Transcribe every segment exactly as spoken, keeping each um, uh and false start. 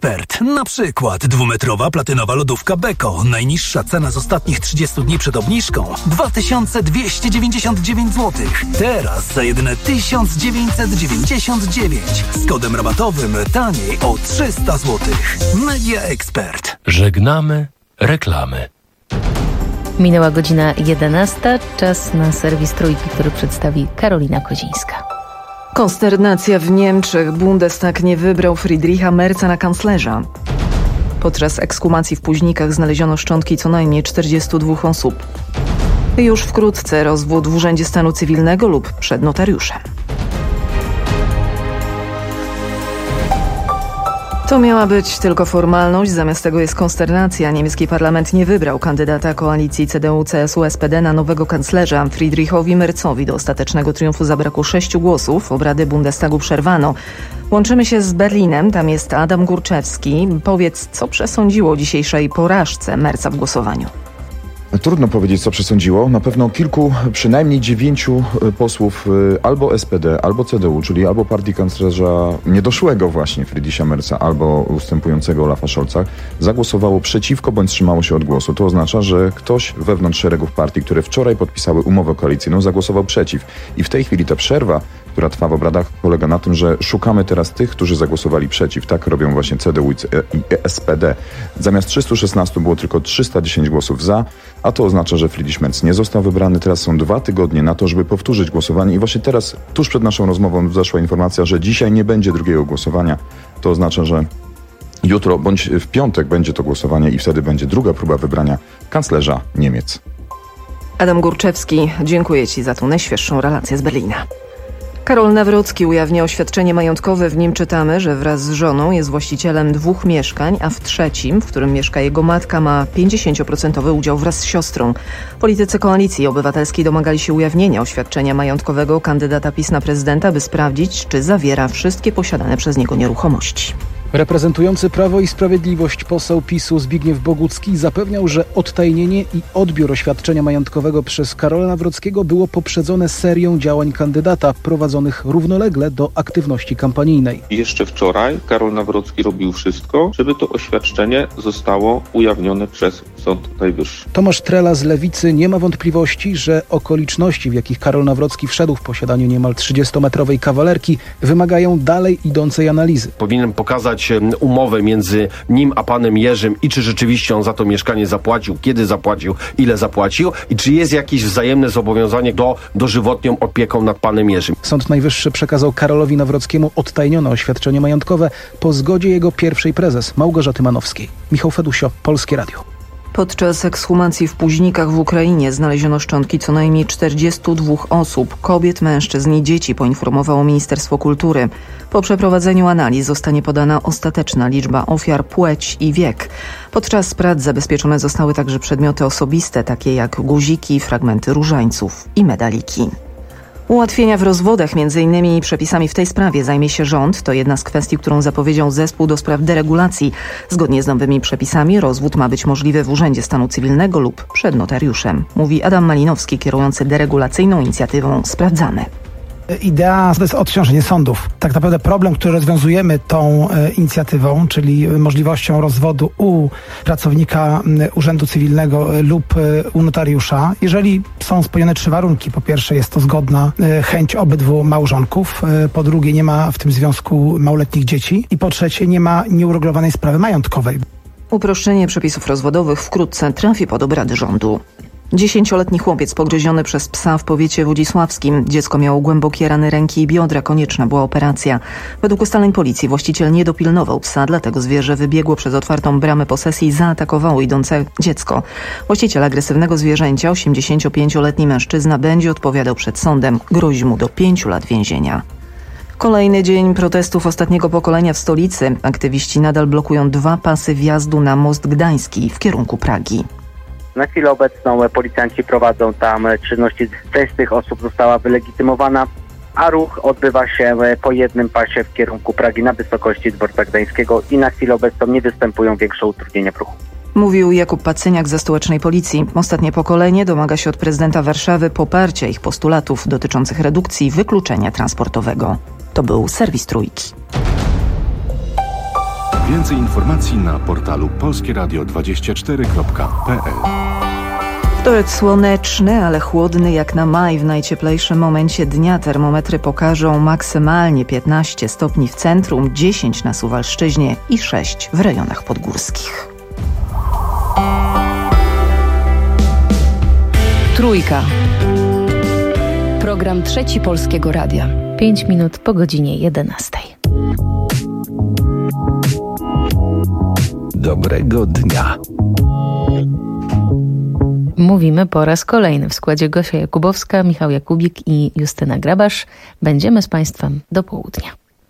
Ekspert. Na przykład dwumetrowa platynowa lodówka Beko. Najniższa cena z ostatnich trzydziestu dni przed obniżką dwa tysiące dwieście dziewięćdziesiąt dziewięć złotych. Teraz za jedyne tysiąc dziewięćset dziewięćdziesiąt dziewięć. Z kodem rabatowym taniej o trzysta złotych. Media Ekspert. Żegnamy reklamy. Minęła godzina jedenasta. Czas na serwis Trójki, który przedstawi Karolina Kozińska. Konsternacja w Niemczech. Bundestag nie wybrał Friedricha Merza na kanclerza. Podczas ekshumacji w Późnikach znaleziono szczątki co najmniej czterdziestu dwóch osób. Już wkrótce rozwód w Urzędzie Stanu Cywilnego lub przed notariuszem. To miała być tylko formalność, zamiast tego jest konsternacja. Niemiecki parlament nie wybrał kandydata koalicji C D U C S U S P D na nowego kanclerza. Friedrichowi Merzowi do ostatecznego triumfu zabrakło sześciu głosów. Obrady Bundestagu przerwano. Łączymy się z Berlinem, tam jest Adam Górczewski. Powiedz, co przesądziło dzisiejszej porażce Merza w głosowaniu? Trudno powiedzieć, co przesądziło. Na pewno kilku, przynajmniej dziewięciu posłów albo S P D, albo C D U, czyli albo partii kanclerza niedoszłego właśnie Friedricha Merza, albo ustępującego Olafa Scholza, zagłosowało przeciwko bądź wstrzymało się od głosu. To oznacza, że ktoś wewnątrz szeregów partii, które wczoraj podpisały umowę koalicyjną, zagłosował przeciw. I w tej chwili ta przerwa, która trwa w obradach, polega na tym, że szukamy teraz tych, którzy zagłosowali przeciw. Tak robią właśnie C D U i S P D. Zamiast trzystu szesnastu było tylko trzysta dziesięć głosów za, a to oznacza, że Friedrich Merz nie został wybrany. Teraz są dwa tygodnie na to, żeby powtórzyć głosowanie i właśnie teraz, tuż przed naszą rozmową zaszła informacja, że dzisiaj nie będzie drugiego głosowania. To oznacza, że jutro bądź w piątek będzie to głosowanie i wtedy będzie druga próba wybrania kanclerza Niemiec. Adam Górczewski, dziękuję Ci za tą najświeższą relację z Berlina. Karol Nawrocki ujawnia oświadczenie majątkowe. W nim czytamy, że wraz z żoną jest właścicielem dwóch mieszkań, a w trzecim, w którym mieszka jego matka, ma pięćdziesięcioprocentowy udział wraz z siostrą. Politycy Koalicji Obywatelskiej domagali się ujawnienia oświadczenia majątkowego kandydata PiS na prezydenta, by sprawdzić, czy zawiera wszystkie posiadane przez niego nieruchomości. Reprezentujący Prawo i Sprawiedliwość poseł PiSu Zbigniew Bogucki zapewniał, że odtajnienie i odbiór oświadczenia majątkowego przez Karola Nawrockiego było poprzedzone serią działań kandydata prowadzonych równolegle do aktywności kampanijnej. Jeszcze wczoraj Karol Nawrocki robił wszystko, żeby to oświadczenie zostało ujawnione przez Sąd Najwyższy. Tomasz Trela z Lewicy nie ma wątpliwości, że okoliczności, w jakich Karol Nawrocki wszedł w posiadaniu niemal trzydziestometrowej kawalerki, wymagają dalej idącej analizy. Powinien pokazać umowę między nim a panem Jerzym i czy rzeczywiście on za to mieszkanie zapłacił, kiedy zapłacił, ile zapłacił i czy jest jakieś wzajemne zobowiązanie do dożywotnią opieką nad panem Jerzym. Sąd Najwyższy przekazał Karolowi Nawrockiemu odtajnione oświadczenie majątkowe po zgodzie jego pierwszej prezes Małgorzaty Manowskiej. Michał Fedusio, Polskie Radio. Podczas ekshumacji w Późnikach w Ukrainie znaleziono szczątki co najmniej czterdziestu dwóch osób, kobiet, mężczyzn i dzieci, poinformowało Ministerstwo Kultury. Po przeprowadzeniu analiz zostanie podana ostateczna liczba ofiar, płeć i wiek. Podczas prac zabezpieczone zostały także przedmioty osobiste, takie jak guziki, fragmenty różańców i medaliki. Ułatwienia w rozwodach, między innymi przepisami w tej sprawie, zajmie się rząd. To jedna z kwestii, którą zapowiedział zespół do spraw deregulacji. Zgodnie z nowymi przepisami rozwód ma być możliwy w Urzędzie Stanu Cywilnego lub przed notariuszem. Mówi Adam Malinowski, kierujący deregulacyjną inicjatywą Sprawdzamy. Idea to jest odciążenie sądów. Tak naprawdę problem, który rozwiązujemy tą e, inicjatywą, czyli możliwością rozwodu u pracownika e, Urzędu Cywilnego e, lub e, u notariusza, jeżeli są spełnione trzy warunki. Po pierwsze, jest to zgodna e, chęć obydwu małżonków, e, po drugie, nie ma w tym związku małoletnich dzieci i po trzecie, nie ma nieuregulowanej sprawy majątkowej. Uproszczenie przepisów rozwodowych wkrótce trafi pod obrady rządu. Dziesięcioletni chłopiec pogryziony przez psa w powiecie wodzisławskim. Dziecko miało głębokie rany ręki i biodra, konieczna była operacja. Według ustaleń policji właściciel nie dopilnował psa, dlatego zwierzę wybiegło przez otwartą bramę posesji i zaatakowało idące dziecko. Właściciel agresywnego zwierzęcia, osiemdziesięciopięcioletni mężczyzna, będzie odpowiadał przed sądem. Grozi mu do pięciu lat więzienia. Kolejny dzień protestów ostatniego pokolenia w stolicy. Aktywiści nadal blokują dwa pasy wjazdu na Most Gdański w kierunku Pragi. Na chwilę obecną policjanci prowadzą tam czynności. Część z tych osób została wylegitymowana, a ruch odbywa się po jednym pasie w kierunku Pragi na wysokości dworca gdańskiego i na chwilę obecną nie występują większe utrudnienia w ruchu. Mówił Jakub Pacyniak ze stołecznej policji. Ostatnie pokolenie domaga się od prezydenta Warszawy poparcia ich postulatów dotyczących redukcji wykluczenia transportowego. To był serwis Trójki. Więcej informacji na portalu polskie radio dwadzieścia cztery kropka p l. Wtorek słoneczny, ale chłodny jak na maj. W najcieplejszym momencie dnia termometry pokażą maksymalnie piętnaście stopni w centrum, dziesięć na Suwalszczyźnie i sześć w rejonach podgórskich. Trójka. Program Trzeci Polskiego Radia. Pięć minut po godzinie jedenastej. Dobrego dnia. Mówimy po raz kolejny w składzie Gosia Jakubowska, Michał Jakubik i Justyna Grabasz. Będziemy z Państwem do południa.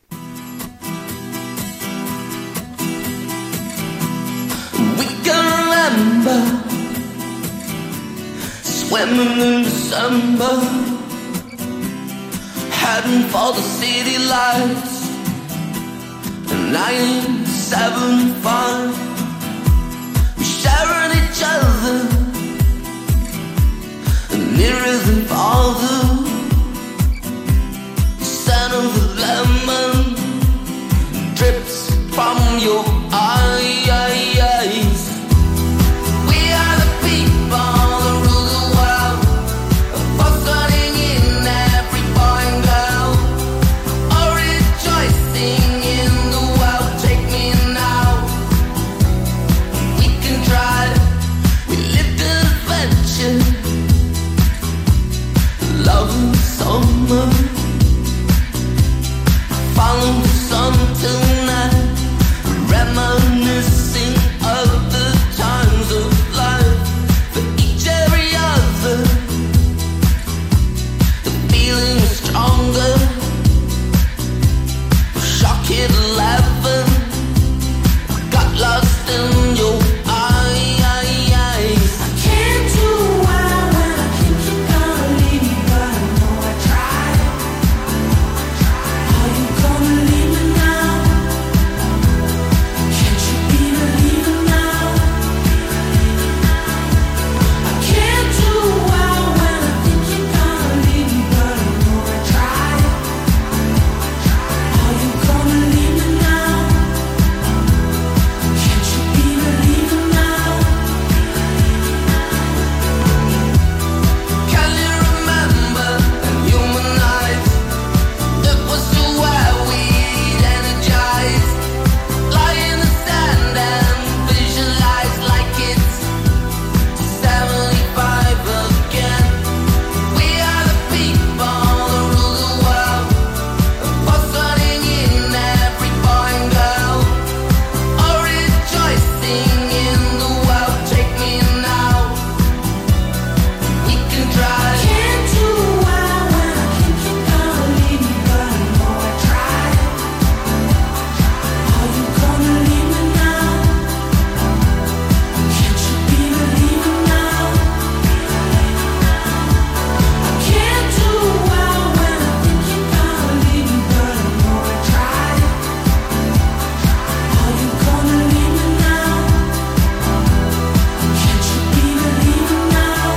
We can remember swimming in December, heading for the city lights in nineteen seventy-five. We sharing each other nearer than farther. The scent of the lemon drips from your eyes. We are the people that rule the world, fostering in every boy and girl, all rejoicing in the world. Take me now, we can try. We lived an adventure, love and summer, follow the sun tonight, reminiscing of the times of life. For each every other, the feeling is stronger. Shock hit eleven, got lost in your eyes. I can't do well when I think you're gonna leave me, but I know I tried. Are you gonna leave me now? Can't you be believing now? I can't do well when I think you're gonna leave me, but I know I tried. Are you gonna leave me now? Can't you be believing now? Can you remember in human eyes? It was so where we'd energize, lie in the sand and visualize like it's seventy-five again. We are the people that rule the world, fostering in every boy and girl, all rejoicing in the world. Take me now, we can try. Can't do well when I think you're gonna leave me, but I know I tried. Are you gonna leave me now? Can't you be believing now? I can't do well when I think you're gonna leave me, but I know I tried. Are you gonna leave me now? Can't you be believing now?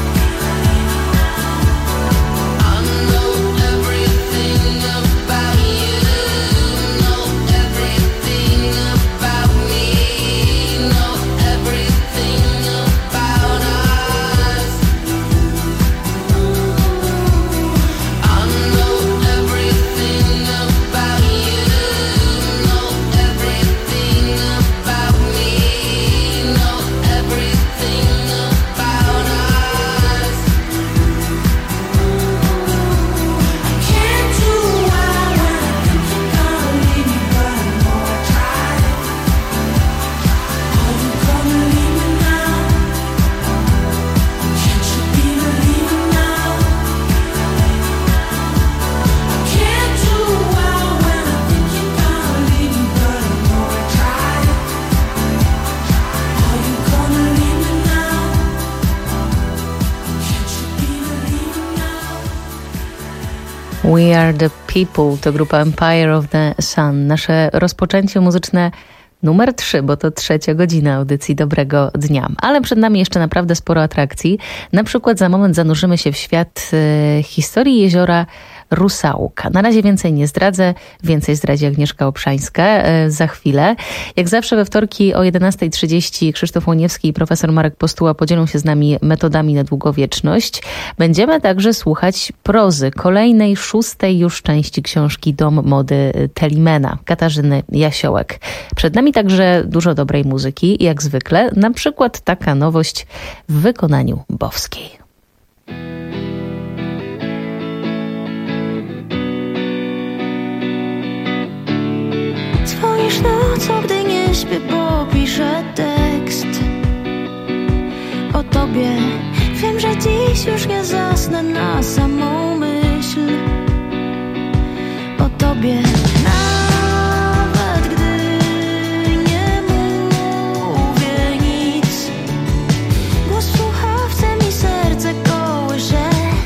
I know everything about you, know everything about me, know everything about us. I know everything about you, know everything about me, know everything about us. I can't do well when I think you're gonna leave me, but I know I tried. Are you gonna leave me now? Can't you be believing now? I can't do well when I think you're gonna leave me, but I know I tried. Are you gonna leave me now? Can't you be believing now? We Are The People to grupa Empire of the Sun. Nasze rozpoczęcie muzyczne numer trzy, bo to trzecia godzina audycji Dobrego Dnia. Ale przed nami jeszcze naprawdę sporo atrakcji. Na przykład za moment zanurzymy się w świat e, historii jeziora Rusałka. Na razie więcej nie zdradzę, więcej zdradzi Agnieszka Obszańska e, za chwilę. Jak zawsze we wtorki o jedenasta trzydzieści Krzysztof Łoniewski i profesor Marek Postuła podzielą się z nami metodami na długowieczność. Będziemy także słuchać prozy kolejnej, szóstej już części książki Dom mody Telimena, Katarzyny Jasiołek. Przed nami także dużo dobrej muzyki, jak zwykle, na przykład taka nowość w wykonaniu Bowskiej. Dzwonisz nocą, gdy nie śpię, popiszę tekst o tobie. Wiem, że dziś już nie zasnę na samą myśl o tobie. Nawet gdy nie mówię nic, głos w słuchawce mi serce kołysze.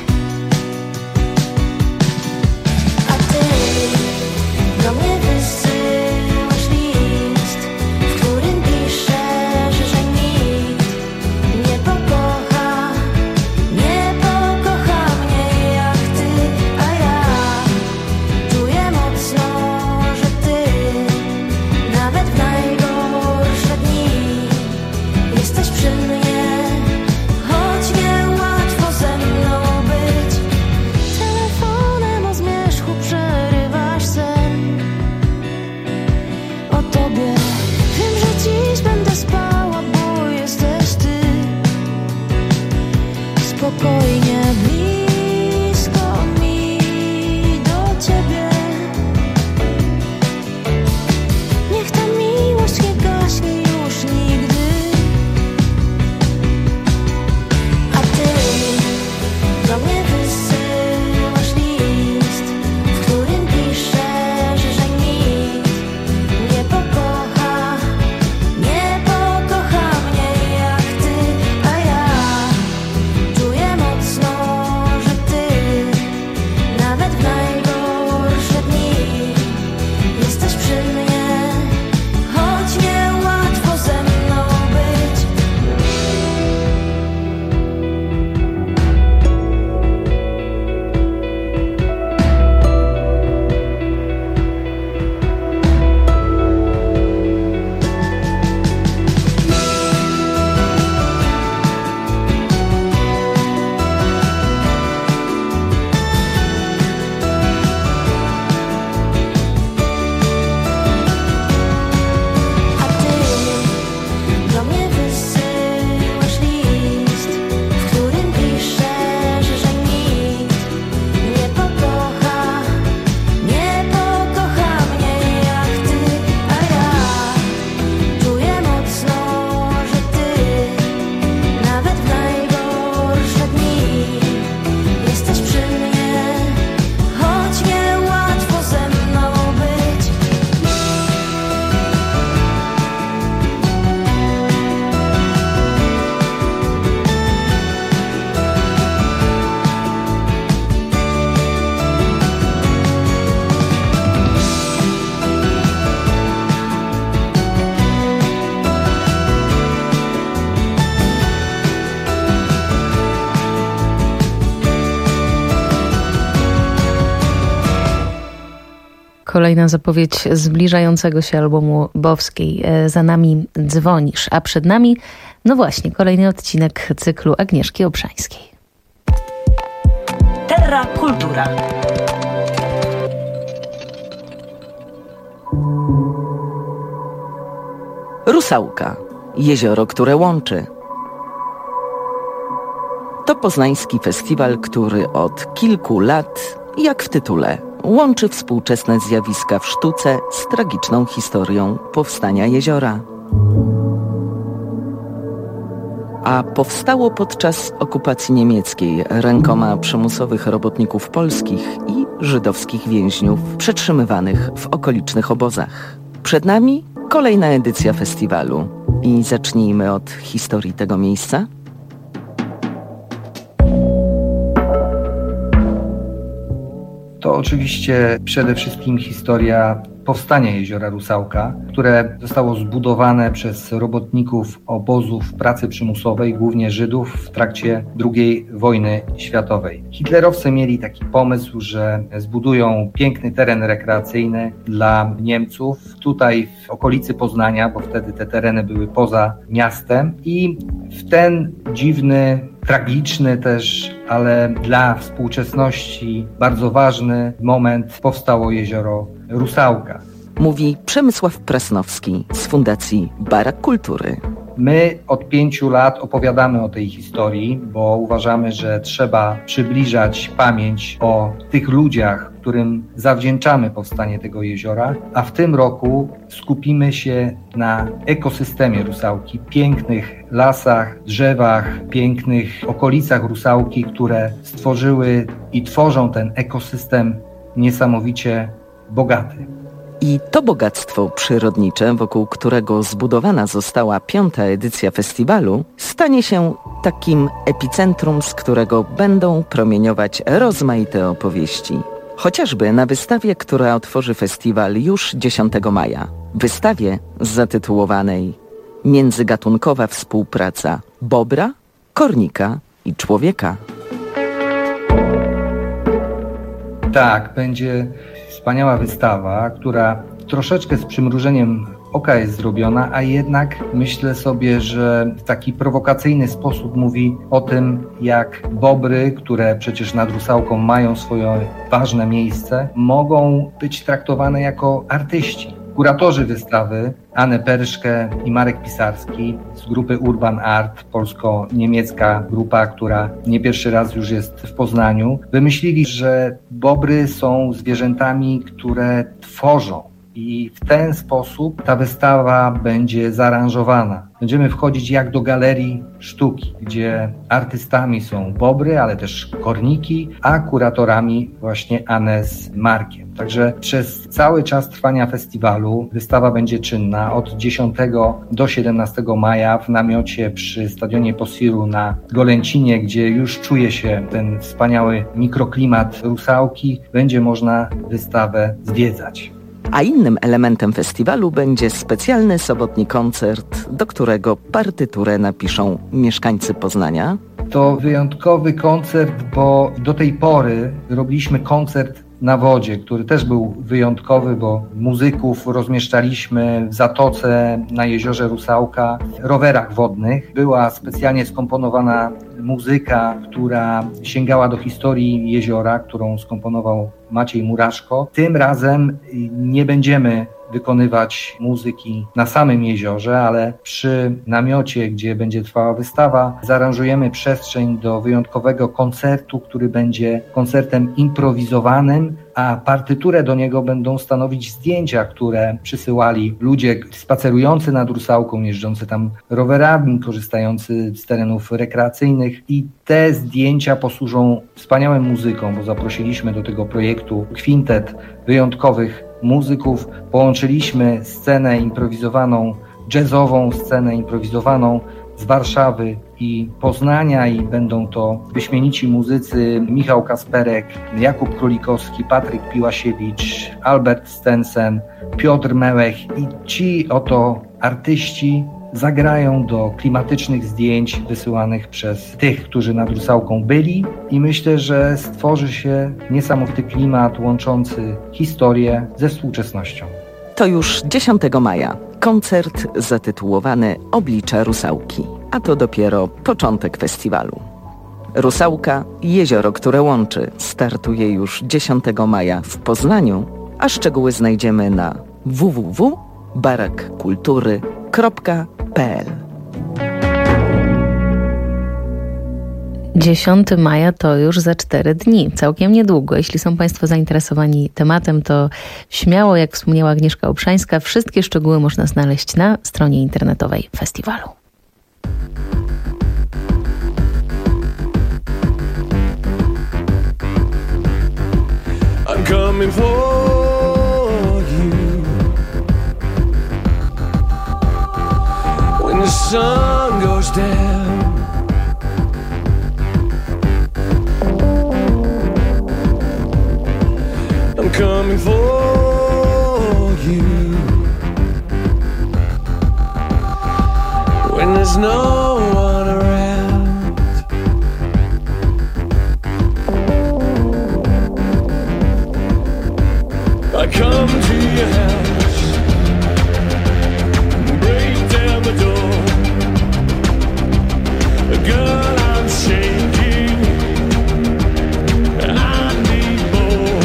A ty do mnie wysyłasz list, w którym piszesz, że nikt nie pokocha, nie pokocha mnie jak ty, a ja czuję mocno, że ty nawet w najgorsze dni jesteś przy mnie, choć niełatwo ze mną być. Telefonem o zmierzchu przerywasz sen o tobie. Wiem, że dziś będę spała, bo jesteś ty. Spokojnie blisko mi do ciebie. Niech ta miłość nie gaśnie już nigdy. A ty do mnie wysyłasz list, w którym piszesz, że nikt nie pokocha, nie pokocha mnie jak ty, a ja czuję mocno, że ty nawet w najgorsze dni jesteś przy mnie, choć niełatwo ze mną być. A ty do mnie wysyłasz list, w którym piszesz, że nikt nie pokocha, nie pokocha mnie jak ty, a ja czuję mocno, że ty nawet w najgorsze dni jesteś przy mnie, choć niełatwo ze mną być. Kolejna zapowiedź zbliżającego się albumu Bowskiej. E, Za nami dzwonisz, a przed nami, no właśnie, kolejny odcinek cyklu Agnieszki Obszańskiej. Terra Kultura. Rusałka. Jezioro, które łączy. To poznański festiwal, który od kilku lat, jak w tytule, łączy współczesne zjawiska w sztuce z tragiczną historią powstania jeziora. A powstało podczas okupacji niemieckiej rękoma przymusowych robotników polskich i żydowskich więźniów przetrzymywanych w okolicznych obozach. Przed nami kolejna edycja festiwalu i zacznijmy od historii tego miejsca. To oczywiście przede wszystkim historia powstania jeziora Rusałka, które zostało zbudowane przez robotników obozów pracy przymusowej, głównie Żydów, w trakcie drugiej wojny światowej. Hitlerowcy mieli taki pomysł, że zbudują piękny teren rekreacyjny dla Niemców, tutaj w okolicy Poznania, bo wtedy te tereny były poza miastem, i w ten dziwny, tragiczny też, ale dla współczesności bardzo ważny moment powstało jezioro Rusałka. Mówi Przemysław Prasnowski z Fundacji Barak Kultury. My od pięciu lat opowiadamy o tej historii, bo uważamy, że trzeba przybliżać pamięć o tych ludziach, którym zawdzięczamy powstanie tego jeziora, a w tym roku skupimy się na ekosystemie Rusałki, pięknych lasach, drzewach, pięknych okolicach Rusałki, które stworzyły i tworzą ten ekosystem niesamowicie bogaty. I to bogactwo przyrodnicze, wokół którego zbudowana została piąta edycja festiwalu, stanie się takim epicentrum, z którego będą promieniować rozmaite opowieści. Chociażby na wystawie, która otworzy festiwal już dziesiątego maja. Wystawie zatytułowanej Międzygatunkowa współpraca bobra, kornika i człowieka. Tak, będzie wspaniała wystawa, która troszeczkę z przymrużeniem oka jest zrobiona, a jednak myślę sobie, że w taki prowokacyjny sposób mówi o tym, jak bobry, które przecież nad Rusałką mają swoje ważne miejsce, mogą być traktowane jako artyści. Kuratorzy wystawy, Anne Perszke i Marek Pisarski z grupy Urban Art, polsko-niemiecka grupa, która nie pierwszy raz już jest w Poznaniu, wymyślili, że bobry są zwierzętami, które tworzą. I w ten sposób ta wystawa będzie zaaranżowana. Będziemy wchodzić jak do galerii sztuki, gdzie artystami są bobry, ale też korniki, a kuratorami właśnie Anne z Markiem. Także przez cały czas trwania festiwalu wystawa będzie czynna od dziesiątego do siedemnastego maja w namiocie przy stadionie Posiru na Golęcinie, gdzie już czuje się ten wspaniały mikroklimat Rusałki. Będzie można wystawę zwiedzać. A innym elementem festiwalu będzie specjalny sobotni koncert, do którego partyturę napiszą mieszkańcy Poznania. To wyjątkowy koncert, bo do tej pory robiliśmy koncert na wodzie, który też był wyjątkowy, bo muzyków rozmieszczaliśmy w zatoce na jeziorze Rusałka, rowerach wodnych. Była specjalnie skomponowana muzyka, która sięgała do historii jeziora, którą skomponował Maciej Muraszko. Tym razem nie będziemy wykonywać muzyki na samym jeziorze, ale przy namiocie, gdzie będzie trwała wystawa, zaaranżujemy przestrzeń do wyjątkowego koncertu, który będzie koncertem improwizowanym, a partyturę do niego będą stanowić zdjęcia, które przysyłali ludzie spacerujący nad Rusałką, jeżdżący tam rowerami, korzystający z terenów rekreacyjnych, i te zdjęcia posłużą wspaniałym muzykom, bo zaprosiliśmy do tego projektu kwintet wyjątkowych muzyków. Połączyliśmy scenę improwizowaną, jazzową scenę improwizowaną z Warszawy i Poznania, i będą to wyśmienici muzycy Michał Kasperek, Jakub Królikowski, Patryk Piłasiewicz, Albert Stensen, Piotr Mełech, i ci oto artyści zagrają do klimatycznych zdjęć wysyłanych przez tych, którzy nad Rusałką byli, i myślę, że stworzy się niesamowity klimat łączący historię ze współczesnością. To już dziesiątego maja koncert zatytułowany Oblicza Rusałki, a to dopiero początek festiwalu. Rusałka, jezioro, które łączy, startuje już dziesiątego maja w Poznaniu, a szczegóły znajdziemy na w w w kropka barak kultury kropka p l. dziesiątego maja to już za cztery dni, całkiem niedługo. Jeśli są Państwo zainteresowani tematem, to śmiało, jak wspomniała Agnieszka Obszańska, wszystkie szczegóły można znaleźć na stronie internetowej festiwalu. I'm coming for you when the sun goes down. I'm coming for when there's no one around. I come to your house, break down the door. Girl, I'm shaking, I need more.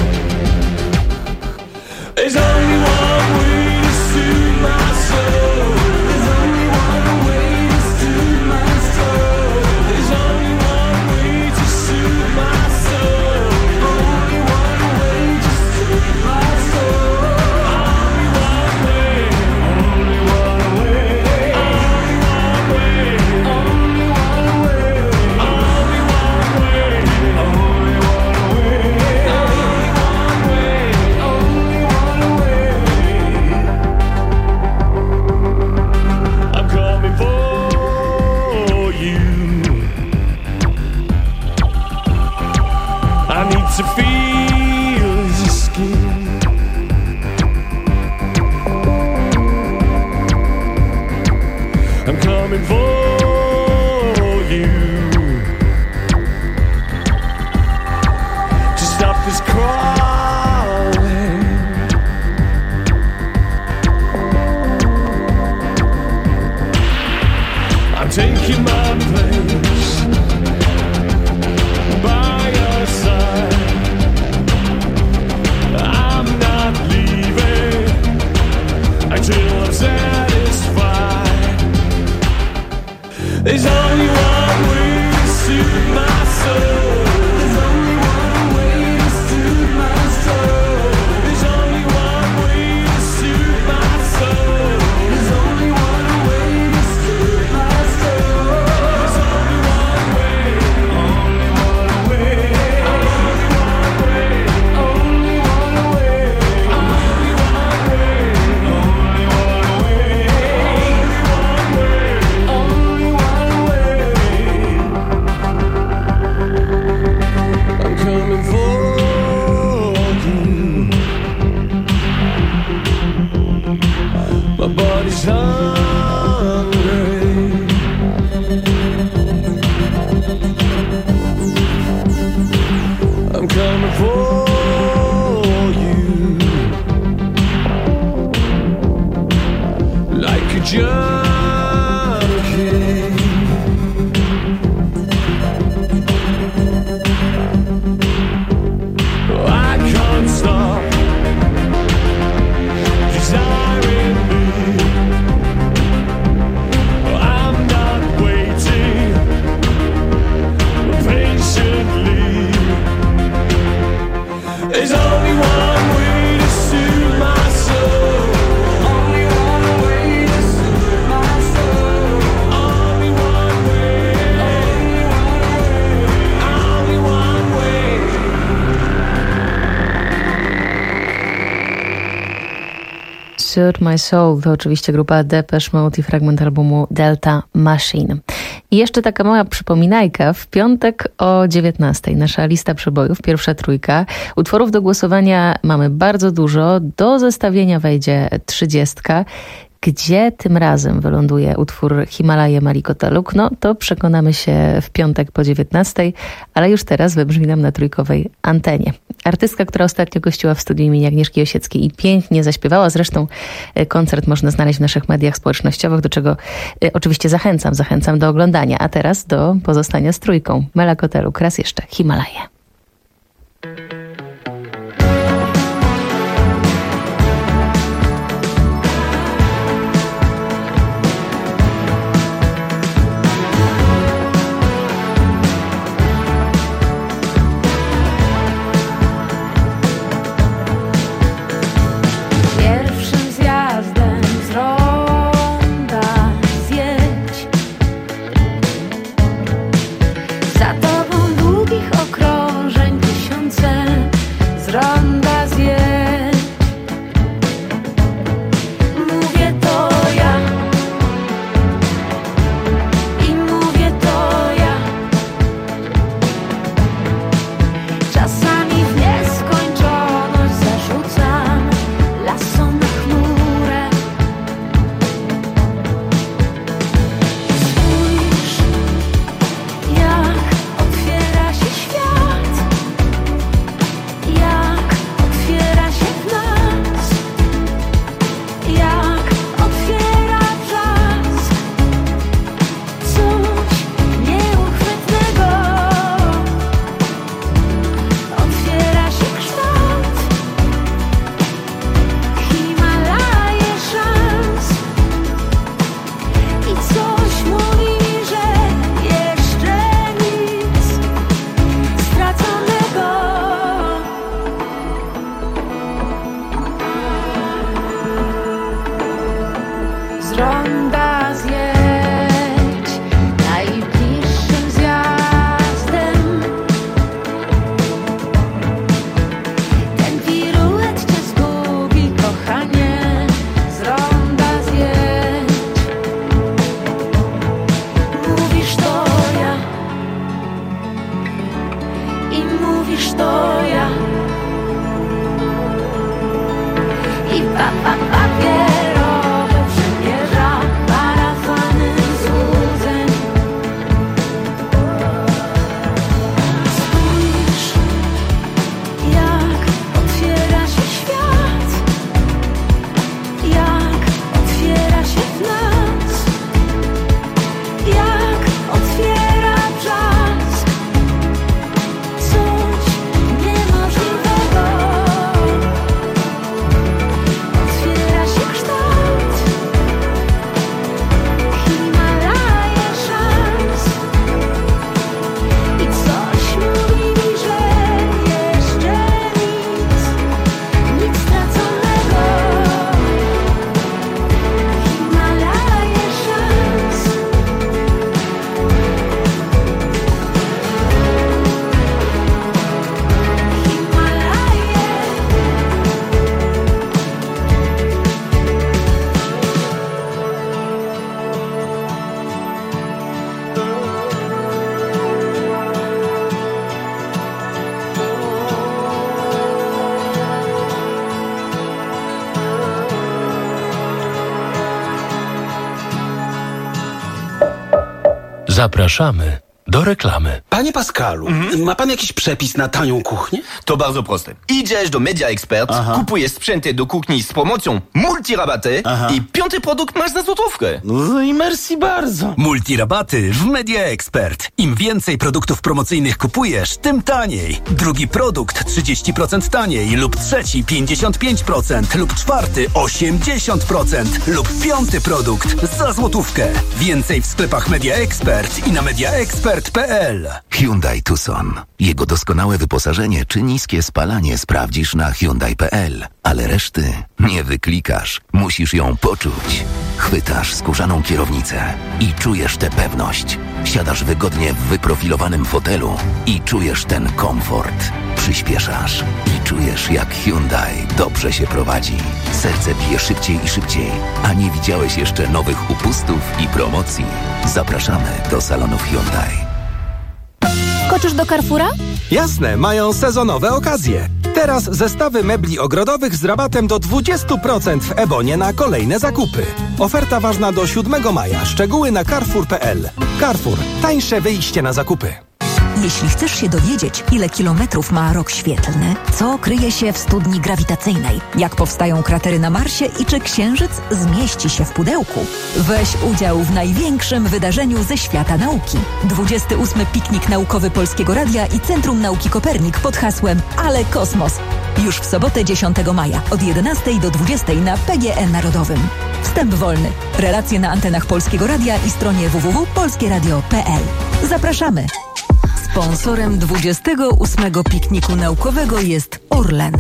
There's only one way to soothe my soul. There's only one way to soothe my soul. There's only one way to soothe my soul. Only one way to soothe my soul. Only one way. Only one way. Only one way. Only one way. Only one way. Only one way. Only one way. Only one way. I'm coming for you. I need to feel your skin. I'm coming for you to stop this crawling. I'm taking my place by your side. I'm not leaving until I'm satisfied. There's only one way to soothe my soul. There's only one way to soothe my soul. There's only one way to soothe my soul. There's only one way to soothe my soul. There's only one way. Only one way. Only one way. Only one way. Only one way. Only one way. Only one way. I'm coming for you. My body's hungry. I'm coming for you like a junkie. I can't stop desiring me. I'm not waiting patiently. There's only one way to soothe my soul. Only one way to soothe my soul. Only one way. Only one way. Soothe My Soul to oczywiście grupa Depeche Mode i fragment albumu Delta Machine. I jeszcze taka mała przypominajka. W piątek o dziewiętnastej nasza lista przebojów, pierwsza trójka. Utworów do głosowania mamy bardzo dużo. Do zestawienia wejdzie trzydziestka. Gdzie tym razem wyląduje utwór Himalaje Maliko Taluk? No to przekonamy się w piątek po dziewiętnastej, ale już teraz wybrzmi nam na trójkowej antenie. Artystka, która ostatnio gościła w studiu imienia Agnieszki Osieckiej i pięknie zaśpiewała. Zresztą koncert można znaleźć w naszych mediach społecznościowych, do czego y, oczywiście zachęcam, zachęcam do oglądania. A teraz do pozostania z trójką. Mela Koteluk, raz jeszcze Himalaje. Pierwszym zjazdem z ronda zjedź. Za tobą długich okrąg Zapraszamy do reklamy. Panie Pascalu, ma pan jakiś przepis na tanią kuchnię? To bardzo proste. Idziesz do Media Expert, Aha. kupujesz sprzęty do kuchni z pomocą multirabaty Aha. i piąty produkt masz za złotówkę. No i merci bardzo. Multirabaty w Media Expert. Im więcej produktów promocyjnych kupujesz, tym taniej. Drugi produkt trzydzieści procent taniej lub trzeci pięćdziesiąt pięć procent lub czwarty osiemdziesiąt procent lub piąty produkt za złotówkę. Więcej w sklepach Media Expert i na mediaexpert kropka p l. Hyundai Tucson. Jego doskonałe wyposażenie czy niskie spalanie sprawdzisz na hyundai kropka p l. Ale reszty nie wyklikasz. Musisz ją poczuć. Chwytasz skórzaną kierownicę i czujesz tę pewność. Siadasz wygodnie w wyprofilowanym fotelu i czujesz ten komfort. Przyspieszasz i czujesz, jak Hyundai dobrze się prowadzi. Serce bije szybciej i szybciej, a nie widziałeś jeszcze nowych upustów i promocji. Zapraszamy do salonów Hyundai. Skoczysz do Carrefoura? Jasne, mają sezonowe okazje. Teraz zestawy mebli ogrodowych z rabatem do dwadzieścia procent w Ebonie na kolejne zakupy. Oferta ważna do siódmego maja. Szczegóły na carrefour kropka p l. Carrefour. Tańsze wyjście na zakupy. Jeśli chcesz się dowiedzieć, ile kilometrów ma rok świetlny, co kryje się w studni grawitacyjnej, jak powstają kratery na Marsie i czy Księżyc zmieści się w pudełku, weź udział w największym wydarzeniu ze świata nauki. dwudziesty ósmy Piknik Naukowy Polskiego Radia i Centrum Nauki Kopernik pod hasłem Ale Kosmos. Już w sobotę dziesiątego maja od jedenastej do dwudziestej na P G E Narodowym. Wstęp wolny. Relacje na antenach Polskiego Radia i stronie w w w kropka polskie radio kropka p l. Zapraszamy! Sponsorem dwudziestego ósmego Pikniku Naukowego jest Orlen.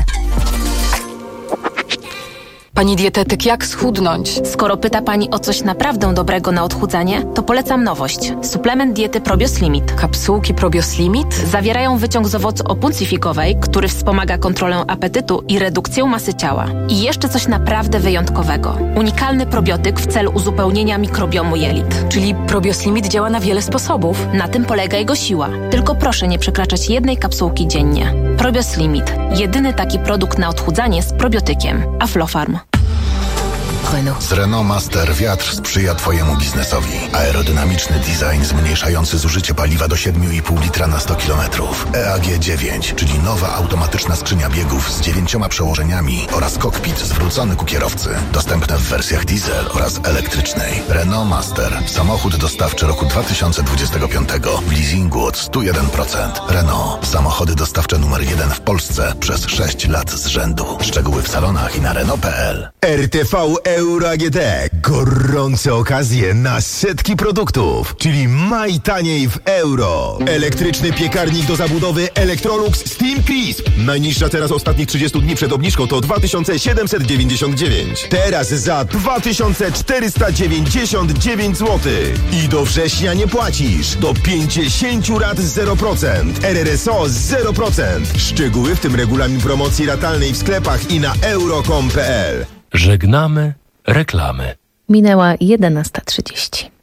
Pani dietetyk, jak schudnąć? Skoro pyta Pani o coś naprawdę dobrego na odchudzanie, to polecam nowość. Suplement diety Probios Limit. Kapsułki Probios Limit? Zawierają wyciąg z owocu opuncifikowej, który wspomaga kontrolę apetytu i redukcję masy ciała. I jeszcze coś naprawdę wyjątkowego. Unikalny probiotyk w celu uzupełnienia mikrobiomu jelit. Czyli Probios Limit działa na wiele sposobów. Na tym polega jego siła. Tylko proszę nie przekraczać jednej kapsułki dziennie. Probios Limit. Jedyny taki produkt na odchudzanie z probiotykiem. Aflofarm. Z Renault Master wiatr sprzyja Twojemu biznesowi. Aerodynamiczny design zmniejszający zużycie paliwa do siedem i pół litra na sto kilometrów. E A G dziewięć, czyli nowa automatyczna skrzynia biegów z dziewięcioma przełożeniami oraz kokpit zwrócony ku kierowcy. Dostępne w wersjach diesel oraz elektrycznej. Renault Master. Samochód dostawczy roku dwa tysiące dwudziestego piątego w leasingu od sto jeden procent. Renault. Samochody dostawcze numer jeden w Polsce przez sześć lat z rzędu. Szczegóły w salonach i na Renault kropka p l. R T V Euro A G D. Gorące okazje na setki produktów, czyli maj taniej w euro. Elektryczny piekarnik do zabudowy Electrolux Steam Crisp. Najniższa teraz ostatnich trzydziestu dni przed obniżką to dwa tysiące siedemset dziewięćdziesiąt dziewięć. Teraz za dwa tysiące czterysta dziewięćdziesiąt dziewięć złotych. I do września nie płacisz. Do pięćdziesięciu rat zero procent. R R S O zero procent. Szczegóły, w tym regulamin promocji ratalnej w sklepach i na euro kropka com kropka p l. Żegnamy reklamy. Minęła jedenasta trzydzieści.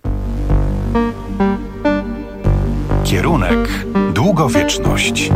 Kierunek długowieczność.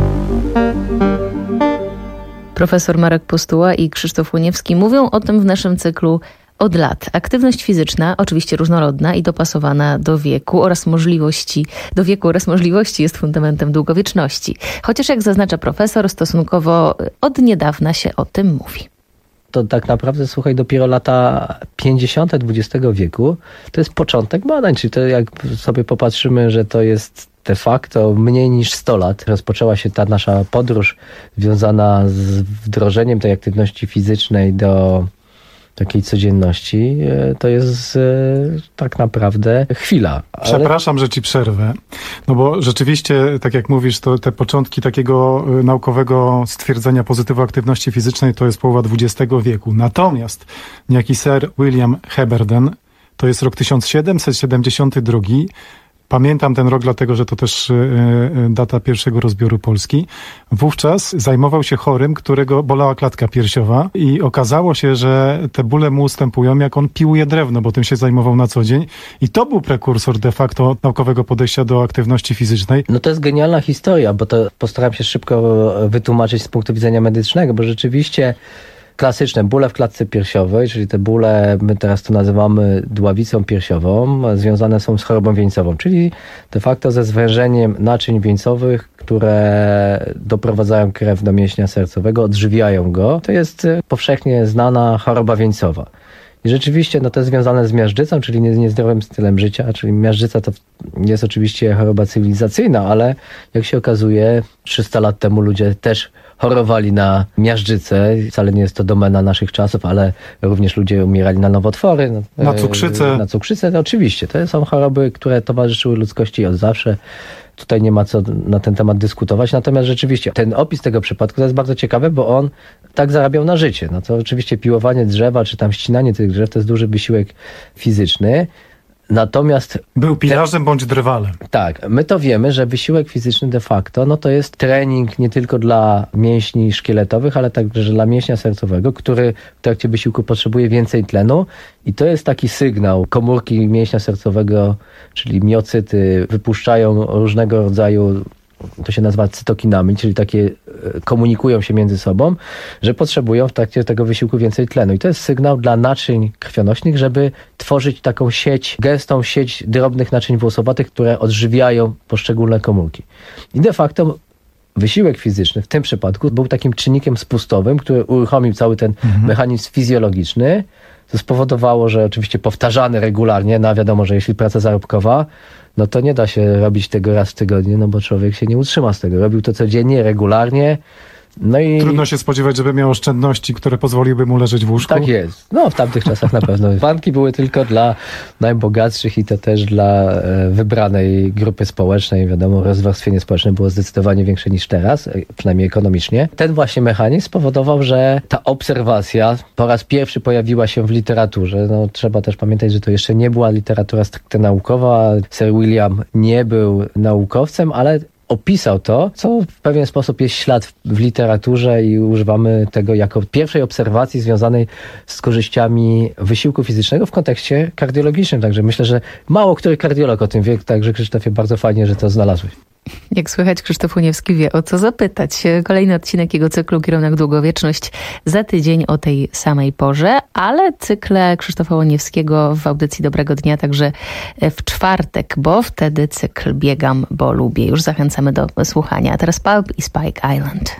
Profesor Marek Postuła i Krzysztof Łoniewski mówią o tym w naszym cyklu od lat. Aktywność fizyczna, oczywiście różnorodna i dopasowana do wieku oraz możliwości, do wieku oraz możliwości jest fundamentem długowieczności. Chociaż jak zaznacza profesor, stosunkowo od niedawna się o tym mówi. To tak naprawdę, słuchaj, dopiero lata pięćdziesiąte dwudziestego wieku to jest początek badań, czyli to jak sobie popatrzymy, że to jest de facto mniej niż sto lat. Rozpoczęła się ta nasza podróż związana z wdrożeniem tej aktywności fizycznej do takiej codzienności, to jest tak naprawdę chwila. Ale... Przepraszam, że ci przerwę, no bo rzeczywiście, tak jak mówisz, to te początki takiego naukowego stwierdzenia pozytywu aktywności fizycznej to jest połowa dwudziestego wieku. Natomiast niejaki Sir William Heberden, to jest rok tysiąc siedemset siedemdziesiąty drugi, pamiętam ten rok dlatego, że to też y, y, data pierwszego rozbioru Polski. Wówczas zajmował się chorym, którego bolała klatka piersiowa i okazało się, że te bóle mu ustępują, jak on piłuje drewno, bo tym się zajmował na co dzień. I to był prekursor de facto naukowego podejścia do aktywności fizycznej. No to jest genialna historia, bo to postaram się szybko wytłumaczyć z punktu widzenia medycznego, bo rzeczywiście klasyczne bóle w klatce piersiowej, czyli te bóle, my teraz to nazywamy dławicą piersiową, związane są z chorobą wieńcową, czyli de facto ze zwężeniem naczyń wieńcowych, które doprowadzają krew do mięśnia sercowego, odżywiają go. To jest powszechnie znana choroba wieńcowa. I rzeczywiście no to jest związane z miażdżycą, czyli niezdrowym stylem życia, czyli miażdżyca to jest oczywiście choroba cywilizacyjna, ale jak się okazuje trzysta lat temu ludzie też chorowali na miażdżycę. Wcale nie jest to domena naszych czasów, ale również ludzie umierali na nowotwory. No, na cukrzycę. Na cukrzycę, no oczywiście. To są choroby, które towarzyszyły ludzkości od zawsze. Tutaj nie ma co na ten temat dyskutować. Natomiast rzeczywiście ten opis tego przypadku to jest bardzo ciekawy, bo on tak zarabiał na życie. No to oczywiście piłowanie drzewa, czy tam ścinanie tych drzew to jest duży wysiłek fizyczny. Natomiast... Był pilarzem te... bądź drwalem. Tak. My to wiemy, że wysiłek fizyczny de facto no to jest trening nie tylko dla mięśni szkieletowych, ale także dla mięśnia sercowego, który w trakcie wysiłku potrzebuje więcej tlenu i to jest taki sygnał. Komórki mięśnia sercowego, czyli miocyty, wypuszczają różnego rodzaju, to się nazywa cytokinami, czyli takie komunikują się między sobą, że potrzebują w trakcie tego wysiłku więcej tlenu. I to jest sygnał dla naczyń krwionośnych, żeby tworzyć taką sieć, gęstą sieć drobnych naczyń włosowatych, które odżywiają poszczególne komórki. I de facto wysiłek fizyczny w tym przypadku był takim czynnikiem spustowym, który uruchomił cały ten mhm. mechanizm fizjologiczny. To spowodowało, że oczywiście powtarzany regularnie, no wiadomo, że jeśli praca zarobkowa, no to nie da się robić tego raz w tygodniu, no bo człowiek się nie utrzyma z tego. Robił to codziennie, regularnie. No i... Trudno się spodziewać, żeby miał oszczędności, które pozwoliły mu leżeć w łóżku. Tak jest. No w tamtych czasach na pewno. Banki były tylko dla najbogatszych i to też dla e, wybranej grupy społecznej. Wiadomo, rozwarstwienie społeczne było zdecydowanie większe niż teraz, przynajmniej ekonomicznie. Ten właśnie mechanizm spowodował, że ta obserwacja po raz pierwszy pojawiła się w literaturze. No, trzeba też pamiętać, że to jeszcze nie była literatura stricte naukowa. Sir William nie był naukowcem, ale opisał to, co w pewien sposób jest ślad w, w literaturze i używamy tego jako pierwszej obserwacji związanej z korzyściami wysiłku fizycznego w kontekście kardiologicznym. Także myślę, że mało który kardiolog o tym wie, także Krzysztofie, bardzo fajnie, że to znalazłeś. Jak słychać, Krzysztof Uniewski wie, o co zapytać. Kolejny odcinek jego cyklu Kierunek Długowieczność za tydzień o tej samej porze, ale cykle Krzysztofa Uniewskiego w audycji Dobrego Dnia także w czwartek, bo wtedy cykl Biegam, bo lubię. Już zachęcamy do słuchania. A teraz Pulp i Spike Island.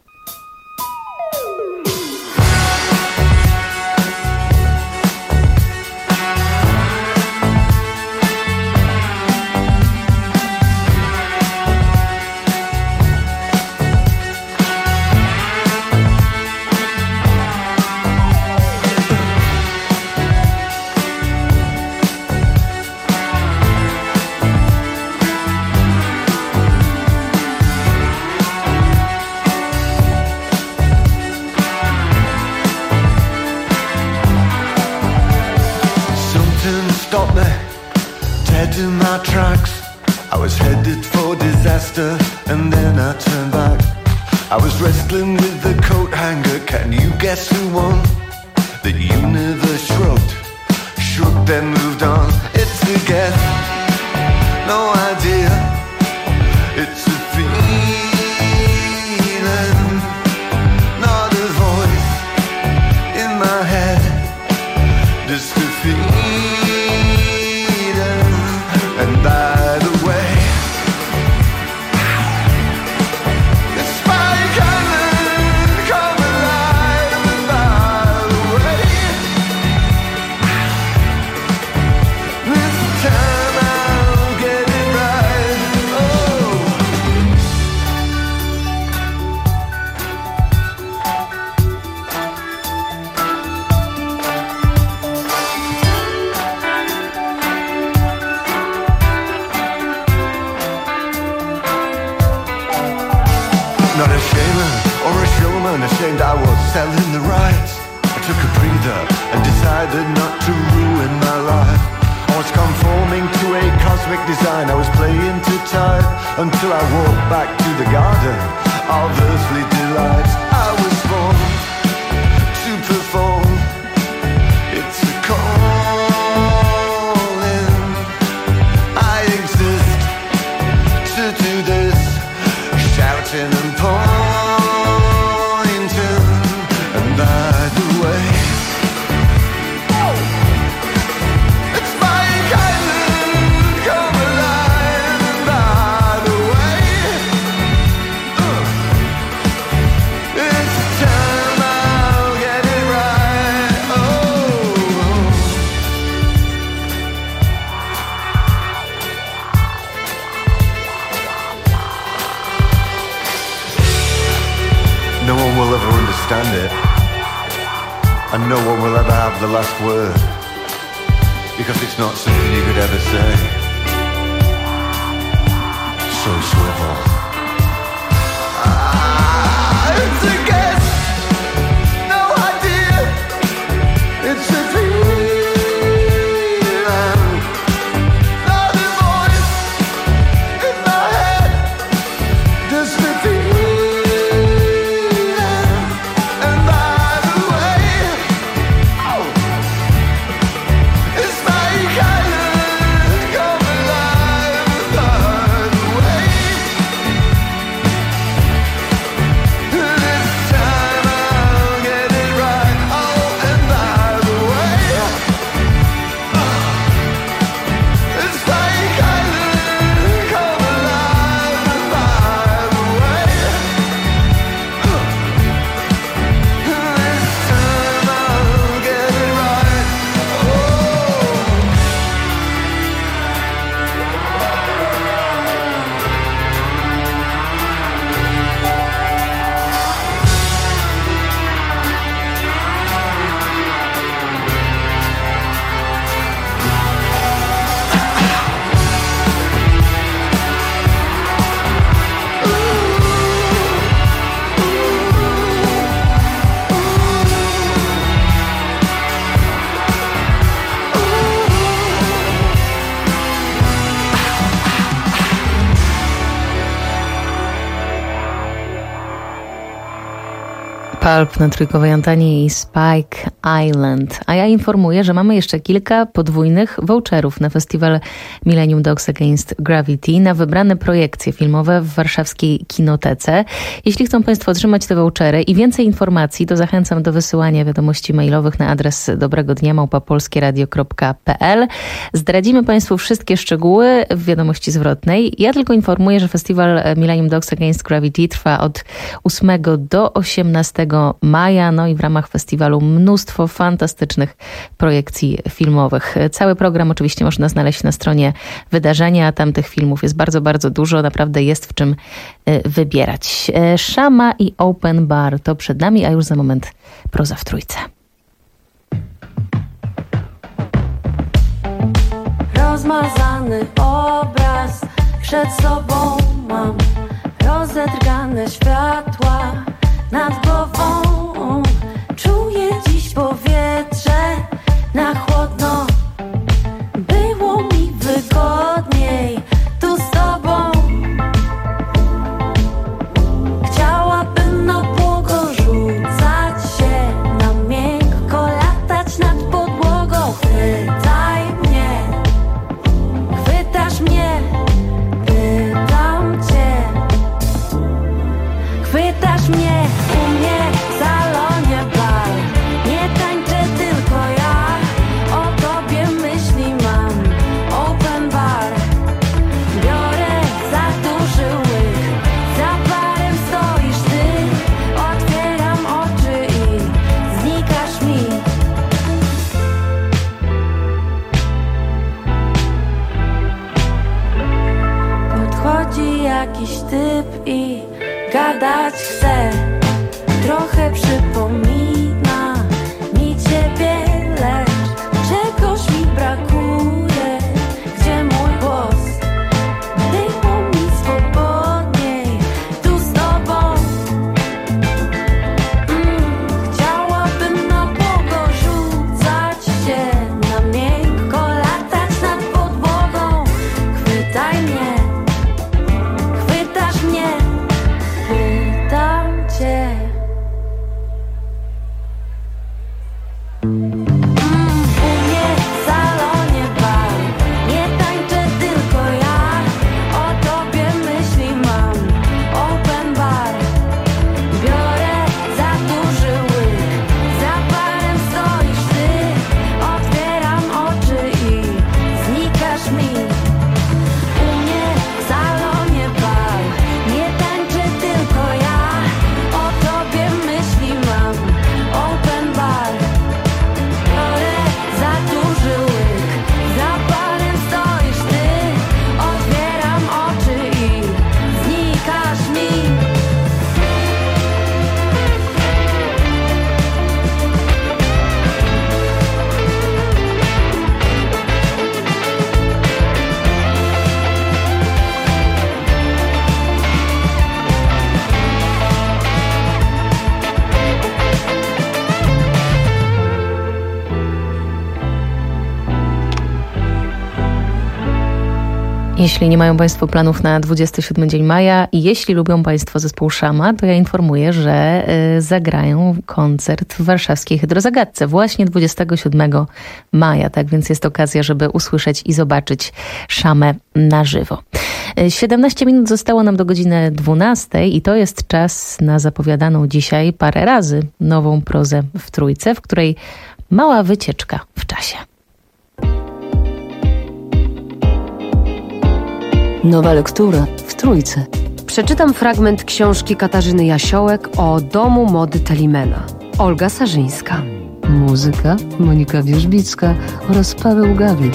Stopped me dead in my tracks. I was headed for disaster and then I turned back. I was wrestling with the coat hanger. Can you guess who won? The universe shrugged, shook then moved on. It's a guess, no idea. It's a feeling, not a voice in my head. Just a feeling. And by the way, it's Spike Island, come alive. And by the way, this time I'll get it right. Oh. Not a shaman or a showman, ashamed I was selling the rights. I took a breather and decided not to ruin my life. I was conforming to a cosmic design, I was playing too tight until I walked back to the garden of earthly delights. I was born to perform, it's a calling. I exist to do this, shouting and pointing, and by understand it. And no one will ever have the last word, because it's not something you could ever say. So swivel. Ah, it's a guess, no idea. It's a dream, not a voice in my head, just a dream. And by the way, oh, it's like I come alive. By the way, this time I'll get it right. Oh, and by the way, it's like I come alive. By the way, this time I'll get it right. Pulp na trójkowej antenie i Spike Island. A ja informuję, że mamy jeszcze kilka podwójnych voucherów na festiwal Millennium Dogs Against Gravity na wybrane projekcje filmowe w warszawskiej Kinotece. Jeśli chcą Państwo otrzymać te vouchery i więcej informacji, to zachęcam do wysyłania wiadomości mailowych na adres dobregodnia małpa polskieradio kropka p l. Zdradzimy Państwu wszystkie szczegóły w wiadomości zwrotnej. Ja tylko informuję, że festiwal Millennium Dogs Against Gravity trwa od ósmego do osiemnastego maja, no i w ramach festiwalu mnóstwo fantastycznych projekcji filmowych. Cały program oczywiście można znaleźć na stronie wydarzenia, tam tych filmów jest bardzo, bardzo dużo, naprawdę jest w czym wybierać. Szama i Open Bar to przed nami, a już za moment proza w trójce. Rozmazany obraz przed sobą mam, rozedrgane światła nad głową. Czuję dziś powietrze na chłodno. Było mi wygodniej tu z tobą. Chciałabym na błogo rzucać się, na miękko latać nad podłogą. Chwytaj mnie, chwytasz mnie, pytam cię. Chwytasz mnie, u mnie w salonie bar. Nie tańczę tylko ja, o tobie myśli mam. Open bar, biorę za duży łyk. Za barem stoisz ty, otwieram oczy i znikasz mi. Podchodzi jakiś typ i gadać chce. Trochę przypomina mi ciebie, lecz czegoś mi brakuje. Gdzie mój głos? Było mi swobodniej tu z tobą. mm, Chciałabym na błogo rzucać się, na miękko latać nad podłogą. Chwytaj mnie, chwytasz mnie, pytam cię. Jeśli nie mają Państwo planów na dwudziestego siódmego dzień maja i jeśli lubią Państwo zespół Szama, to ja informuję, że y, zagrają koncert w warszawskiej Hydrozagadce właśnie dwudziestego siódmego maja. Tak więc jest okazja, żeby usłyszeć i zobaczyć Szamę na żywo. siedemnaście minut zostało nam do godziny dwunastej i to jest czas na zapowiadaną dzisiaj parę razy nową prozę w Trójce, w której mała wycieczka w czasie. Nowa lektura w Trójce. Przeczytam fragment książki Katarzyny Jasiołek o domu mody Telimena. Olga Sarzyńska. Muzyka Monika Wierzbicka oraz Paweł Gawlik.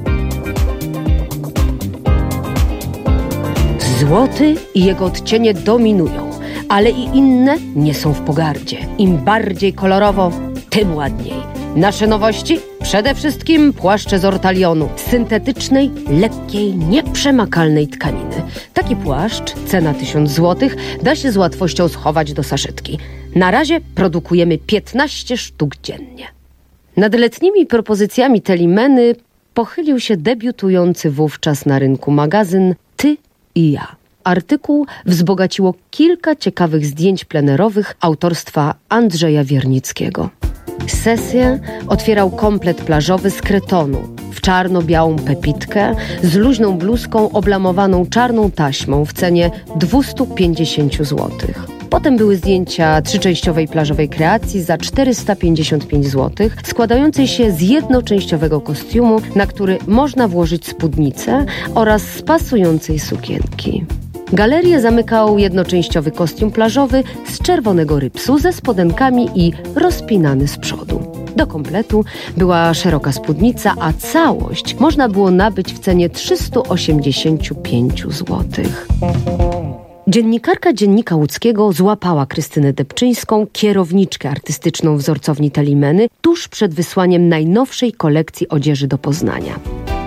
Złoty i jego odcienie dominują, ale i inne nie są w pogardzie. Im bardziej kolorowo, tym ładniej. Nasze nowości? Przede wszystkim płaszcze z ortalionu, syntetycznej, lekkiej, nieprzemakalnej tkaniny. Taki płaszcz, cena tysiąc złotych, da się z łatwością schować do saszetki. Na razie produkujemy piętnaście sztuk dziennie. Nad letnimi propozycjami Telimeny pochylił się debiutujący wówczas na rynku magazyn Ty i ja. Artykuł wzbogaciło kilka ciekawych zdjęć plenerowych autorstwa Andrzeja Wiernickiego. Sesję otwierał komplet plażowy z kretonu w czarno-białą pepitkę z luźną bluzką oblamowaną czarną taśmą w cenie dwieście pięćdziesiąt złotych. Potem były zdjęcia trzyczęściowej plażowej kreacji za czterysta pięćdziesiąt pięć złotych, składającej się z jednoczęściowego kostiumu, na który można włożyć spódnicę oraz z pasującej sukienki. Galerię zamykał jednoczęściowy kostium plażowy z czerwonego rypsu ze spodenkami i rozpinany z przodu. Do kompletu była szeroka spódnica, a całość można było nabyć w cenie trzysta osiemdziesiąt pięć złotych. Dziennikarka Dziennika Łódzkiego złapała Krystynę Debczyńską, kierowniczkę artystyczną wzorcowni Telimeny, tuż przed wysłaniem najnowszej kolekcji odzieży do Poznania.